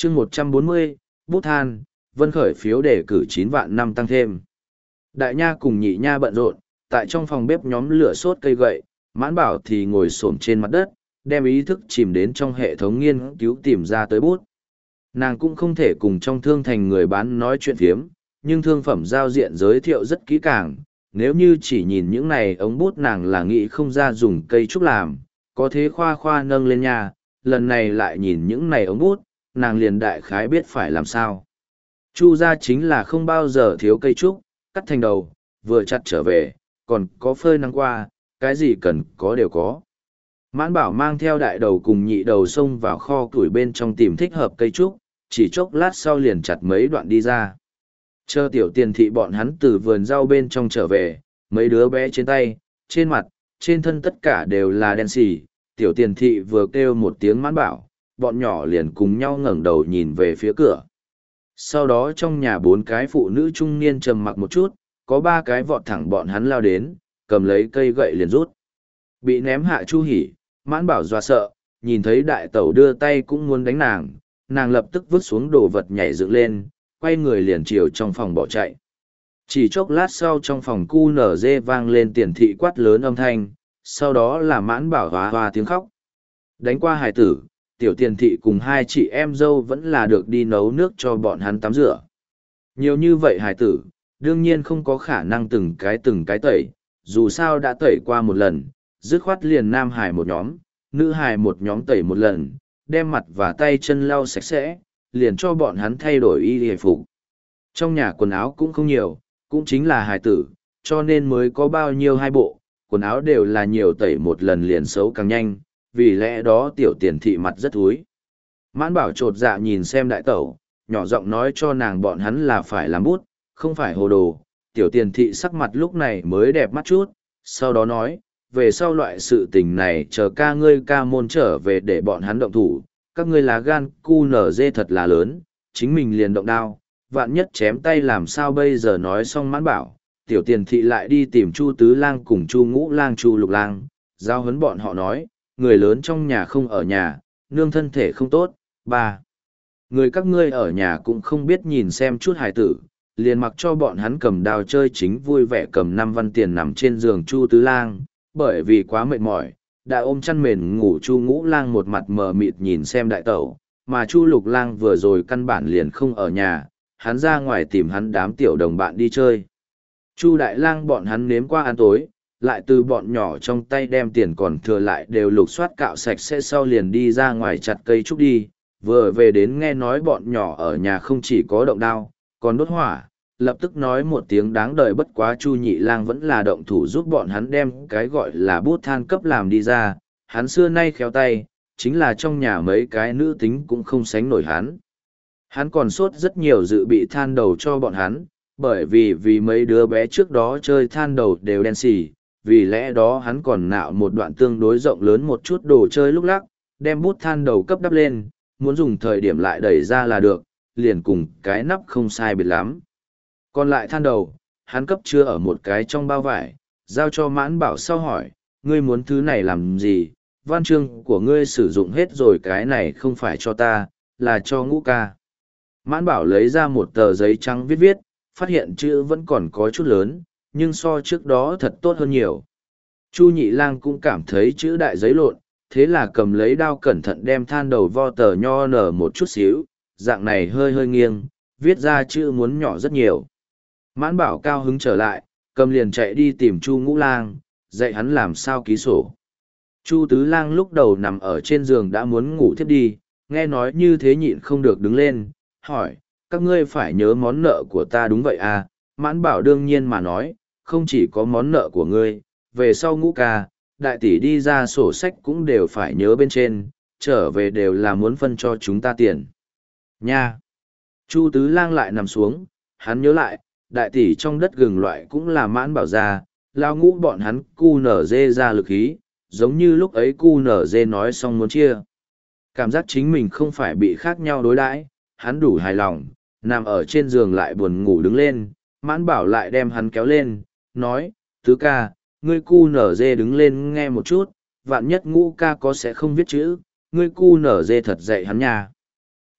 chương 140, bút than, Vân khởi phiếu đề cử 9 vạn năm tăng thêm. Đại nha cùng nhị nha bận rộn, tại trong phòng bếp nhóm lửa sốt cây gậy, Mãn Bảo thì ngồi xổm trên mặt đất, đem ý thức chìm đến trong hệ thống nghiên cứu tìm ra tới bút. Nàng cũng không thể cùng trong thương thành người bán nói chuyện phiếm, nhưng thương phẩm giao diện giới thiệu rất kỹ càng. Nếu như chỉ nhìn những này ống bút nàng là nghĩ không ra dùng cây trúc làm, có thế khoa khoa nâng lên nhà, lần này lại nhìn những này ống bút, nàng liền đại khái biết phải làm sao. Chu gia chính là không bao giờ thiếu cây trúc, cắt thành đầu, vừa chặt trở về, còn có phơi nắng qua, cái gì cần có đều có. Mãn Bảo mang theo đại đầu cùng nhị đầu xông vào kho củi bên trong tìm thích hợp cây trúc, chỉ chốc lát sau liền chặt mấy đoạn đi ra. Chờ tiểu tiền thị bọn hắn từ vườn rau bên trong trở về, mấy đứa bé trên tay, trên mặt, trên thân tất cả đều là đen xì. Tiểu tiền thị vừa kêu một tiếng Mãn Bảo, bọn nhỏ liền cùng nhau ngẩng đầu nhìn về phía cửa. Sau đó trong nhà 4 cái phụ nữ trung niên trầm mặc một chút, có 3 cái vọt thẳng bọn hắn lao đến, cầm lấy cây gậy liền rút. Bị ném hạ Chu Hỉ, Mãn Bảo dọa sợ, nhìn thấy đại tẩu đưa tay cũng muốn đánh nàng, nàng lập tức vứt xuống đồ vật nhảy dựng lên, quay người liền chiều trong phòng bỏ chạy. Chỉ chốc lát sau trong phòng cu nở dê vang lên tiền thị quát lớn âm thanh, sau đó là Mãn Bảo hoa hoa tiếng khóc. Đánh qua hài tử, tiểu tiền thị cùng 2 chị em dâu vẫn là được đi nấu nước cho bọn hắn tắm rửa. Nhiều như vậy hài tử, đương nhiên không có khả năng từng cái tẩy, dù sao đã tẩy qua một lần, dứt khoát liền nam hài một nhóm, nữ hài một nhóm tẩy một lần, đem mặt và tay chân lau sạch sẽ, liền cho bọn hắn thay đổi y hề phục. Trong nhà quần áo cũng không nhiều, cũng chính là hài tử, cho nên mới có bao nhiêu 2 bộ, quần áo đều là nhiều tẩy một lần liền xấu càng nhanh, vì lẽ đó tiểu tiền thị mặt rất thúi. Mãn Bảo trột dạ nhìn xem đại tẩu, nhỏ giọng nói cho nàng bọn hắn là phải làm bút, không phải hồ đồ. Tiểu tiền thị sắc mặt lúc này mới đẹp mắt chút, sau đó nói, về sau loại sự tình này chờ ca ngươi ca môn trở về để bọn hắn động thủ, các ngươi lá gan cu nở dê thật là lớn, chính mình liền động đao, vạn nhất chém tay làm sao bây giờ. Nói xong Mãn Bảo, tiểu tiền thị lại đi tìm Chu Tứ Lang cùng Chu Ngũ Lang Chu Lục Lang, giao huấn bọn họ nói, người lớn trong nhà không ở nhà, nương thân thể không tốt. 3. Người các ngươi ở nhà cũng không biết nhìn xem chút hài tử, liền mặc cho bọn hắn cầm đao chơi chính vui vẻ cầm 5 văn tiền nằm trên giường Chu Tứ Lang, bởi vì quá mệt mỏi, đã ôm chăn mền ngủ. Chu Ngũ Lang một mặt mờ mịt nhìn xem đại tẩu, mà Chu Lục Lang vừa rồi căn bản liền không ở nhà, hắn ra ngoài tìm hắn đám tiểu đồng bạn đi chơi. Chu Đại Lang bọn hắn nếm qua ăn tối, lại từ bọn nhỏ trong tay đem tiền còn thừa lại đều lục soát cạo sạch sẽ sau liền đi ra ngoài chặt cây trúc đi, vừa về đến nghe nói bọn nhỏ ở nhà không chỉ có động đao, còn đốt hỏa, lập tức nói một tiếng đáng đời. Bất quá Chu Nhị Lang vẫn là động thủ giúp bọn hắn đem cái gọi là bút than cấp làm đi ra, hắn xưa nay khéo tay, chính là trong nhà mấy cái nữ tính cũng không sánh nổi hắn. Hắn còn sốt rất nhiều dự bị than đầu cho bọn hắn, bởi vì mấy đứa bé trước đó chơi than đầu đều đen xì, vì lẽ đó hắn còn nạo một đoạn tương đối rộng lớn một chút đồ chơi lúc lắc, đem bút than đầu cấp đắp lên, muốn dùng thời điểm lại đẩy ra là được, liền cùng cái nắp không sai biệt lắm. Còn lại than đầu, hắn cấp chưa ở một cái trong bao vải, giao cho Mãn Bảo sau hỏi, ngươi muốn thứ này làm gì, văn chương của ngươi sử dụng hết rồi, cái này không phải cho ta, là cho Ngũ ca. Mãn Bảo lấy ra một tờ giấy trắng viết viết, phát hiện chữ vẫn còn có chút lớn, nhưng so trước đó thật tốt hơn nhiều. Chu Nhị Lang cũng cảm thấy chữ đại giấy lộn, thế là cầm lấy đao cẩn thận đem than đầu vo tờ nho nở một chút xíu, dạng này hơi hơi nghiêng, viết ra chữ muốn nhỏ rất nhiều. Mãn Bảo cao hứng trở lại, cầm liền chạy đi tìm Chu Ngũ Lang, dạy hắn làm sao ký sổ. Chu Tứ Lang lúc đầu nằm ở trên giường đã muốn ngủ thiếp đi, nghe nói như thế nhịn không được đứng lên, hỏi, các ngươi phải nhớ món nợ của ta đúng vậy à? Mãn Bảo đương nhiên mà nói, không chỉ có món nợ của ngươi, về sau Ngũ ca, đại tỷ đi ra sổ sách cũng đều phải nhớ bên trên, trở về đều là muốn phân cho chúng ta tiền. Nha! Chu Tứ Lang lại nằm xuống, hắn nhớ lại, đại tỷ trong đất gừng loại cũng là Mãn Bảo ra, lao Ngũ bọn hắn cu nở dê ra lực khí, giống như lúc ấy cu nở dê nói xong muốn chia. Cảm giác chính mình không phải bị khác nhau đối đãi, hắn đủ hài lòng, nằm ở trên giường lại buồn ngủ đứng lên, Mãn Bảo lại đem hắn kéo lên, nói, Tứ ca, ngươi cu nở dê đứng lên nghe một chút, vạn nhất Ngũ ca có sẽ không viết chữ, ngươi cu nở dê thật dạy hắn nha.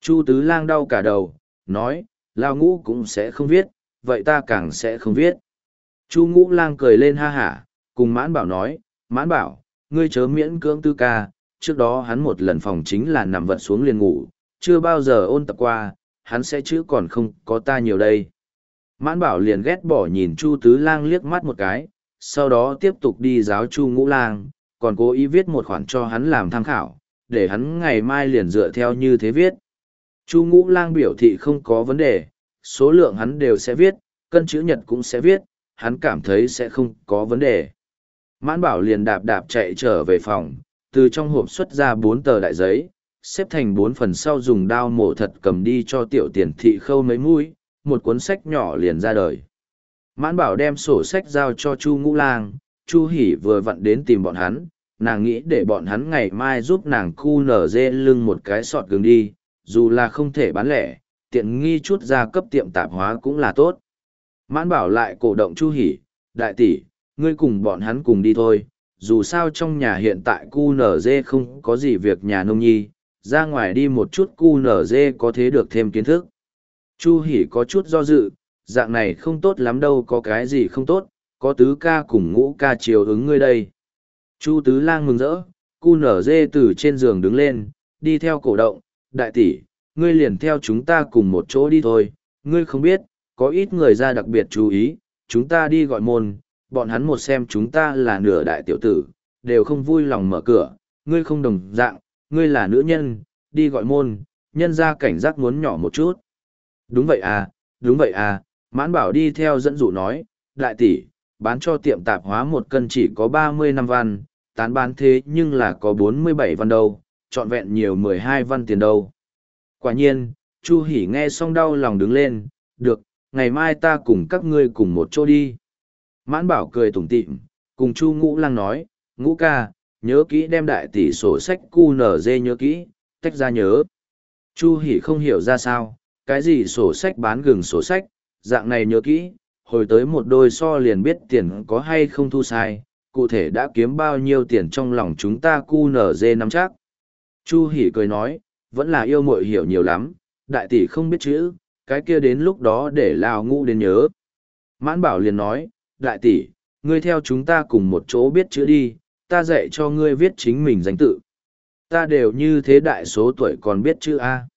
Chu Tứ Lang đau cả đầu, nói, Lao Ngũ cũng sẽ không viết, vậy ta càng sẽ không viết. Chu Ngũ Lang cười lên ha hả, cùng Mãn Bảo nói, Mãn Bảo, ngươi chớ miễn cưỡng Tư ca, trước đó hắn một lần phòng chính là nằm vật xuống liền ngủ, chưa bao giờ ôn tập qua, hắn sẽ chữ còn không có ta nhiều đây. Mãn Bảo liền ghét bỏ nhìn Chu Tứ Lang liếc mắt một cái, sau đó tiếp tục đi giáo Chu Ngũ Lang, còn cố ý viết một khoản cho hắn làm tham khảo, để hắn ngày mai liền dựa theo như thế viết. Chu Ngũ Lang biểu thị không có vấn đề, số lượng hắn đều sẽ viết, cân chữ nhật cũng sẽ viết, hắn cảm thấy sẽ không có vấn đề. Mãn Bảo liền đạp đạp chạy trở về phòng, từ trong hộp xuất ra 4 tờ đại giấy, xếp thành 4 phần sau dùng đao mổ thật cầm đi cho Tiểu Tiền Thị khâu mấy mũi, một cuốn sách nhỏ liền ra đời. Mãn Bảo đem sổ sách giao cho Chu Ngũ Lang, Chu Hỷ vừa vặn đến tìm bọn hắn, nàng nghĩ để bọn hắn ngày mai giúp nàng khu nở dê lưng một cái sọt gừng đi, dù là không thể bán lẻ, tiện nghi chút ra cấp tiệm tạp hóa cũng là tốt. Mãn Bảo lại cổ động Chu Hỷ, đại tỷ, ngươi cùng bọn hắn cùng đi thôi, dù sao trong nhà hiện tại cu nở dê không có gì việc nhà nông nhi, ra ngoài đi một chút cu nở dê có thế được thêm kiến thức. Chu Hỷ có chút do dự, dạng này không tốt lắm đâu, có cái gì không tốt, có Tứ ca cùng Ngũ ca chiều ứng ngươi đây. Chu Tứ Lang mừng rỡ, cu nở dê từ trên giường đứng lên, đi theo cổ động, đại tỷ, ngươi liền theo chúng ta cùng một chỗ đi thôi, ngươi không biết, có ít người ra đặc biệt chú ý, chúng ta đi gọi môn, bọn hắn một xem chúng ta là nửa đại tiểu tử, đều không vui lòng mở cửa, ngươi không đồng dạng, ngươi là nữ nhân, đi gọi môn, nhân ra cảnh giác muốn nhỏ một chút. Đúng vậy à, Mãn Bảo đi theo dẫn dụ nói, đại tỷ, bán cho tiệm tạp hóa 1 cân chỉ có 35 văn, tán bán thế nhưng là có 47 văn đâu, trọn vẹn nhiều 12 văn tiền đâu. Quả nhiên, Chu Hỷ nghe xong đau lòng đứng lên, được, ngày mai ta cùng các ngươi cùng một chỗ đi. Mãn Bảo cười tủm tỉm, cùng Chu Ngũ Lang nói, Ngũ ca, nhớ kỹ đem đại tỷ sổ sách QNZ nhớ kỹ, tách ra nhớ. Chu Hỷ không hiểu ra sao, cái gì sổ sách bán gừng sổ sách, dạng này nhớ kỹ, hồi tới một đôi so liền biết tiền có hay không thu sai, cụ thể đã kiếm bao nhiêu tiền trong lòng chúng ta QNZ nắm chắc. Chu Hỷ cười nói, vẫn là yêu muội hiểu nhiều lắm, đại tỷ không biết chữ, cái kia đến lúc đó để Lao Ngũ đến nhớ. Mãn Bảo liền nói, đại tỷ, ngươi theo chúng ta cùng một chỗ biết chữ đi, ta dạy cho ngươi viết chính mình danh tự. Ta đều như thế đại số tuổi còn biết chữ A.